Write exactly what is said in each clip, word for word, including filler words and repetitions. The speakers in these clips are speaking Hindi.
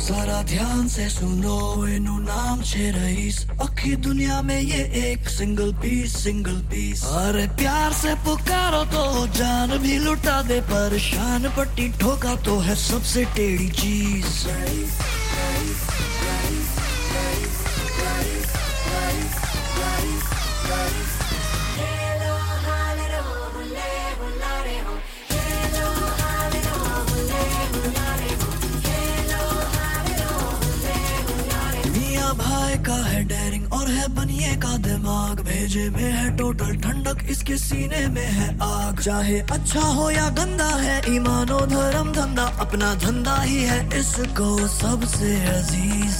सारा ध्यान से सुनो इनु नाम छे रईस, अखी दुनिया में ये एक सिंगल पीस सिंगल पीस। अरे प्यार से पुकारो तो जान भी लुटा दे, परेशान पट्टी ठोका तो है सबसे टेढ़ी चीज। भाई का है डेयरिंग और है बनिए का दिमाग, भेजे में है टोटल ठंडक, इसके सीने में है आग। चाहे अच्छा हो या गंदा है, ईमानो धर्म धंधा अपना धंधा ही है इसको सबसे अजीज।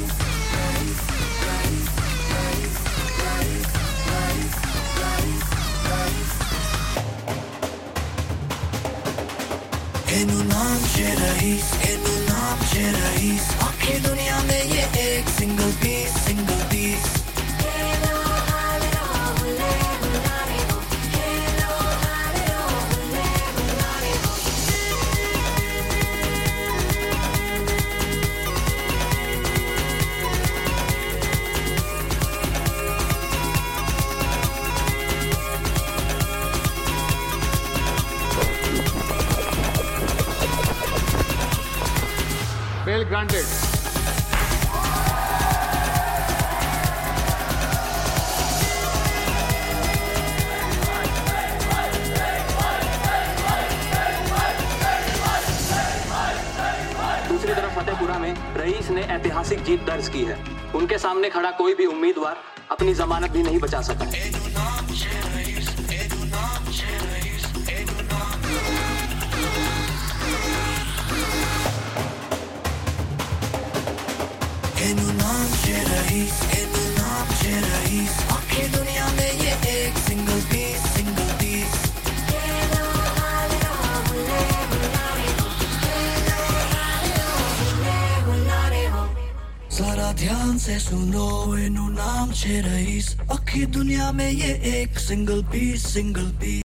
इनु नाम छे रईस, इनु नाम छे रईस, आखी दुनिया में ये एक single piece single piece. Bail granted. दूसरी तरफ फतेहपुरा में रईस ने ऐतिहासिक जीत दर्ज की है। उनके सामने खड़ा कोई भी उम्मीदवार अपनी जमानत भी नहीं बचा सका। इनु नाम छे रईस, इनु नाम छे रईस, आखी दुनिया में ये एक सिंगल पीस सिंगल पीस। सारा ध्यान से सुनो इनु नाम छे रईस, आखी दुनिया में ये एक सिंगल पीस सिंगल पीस।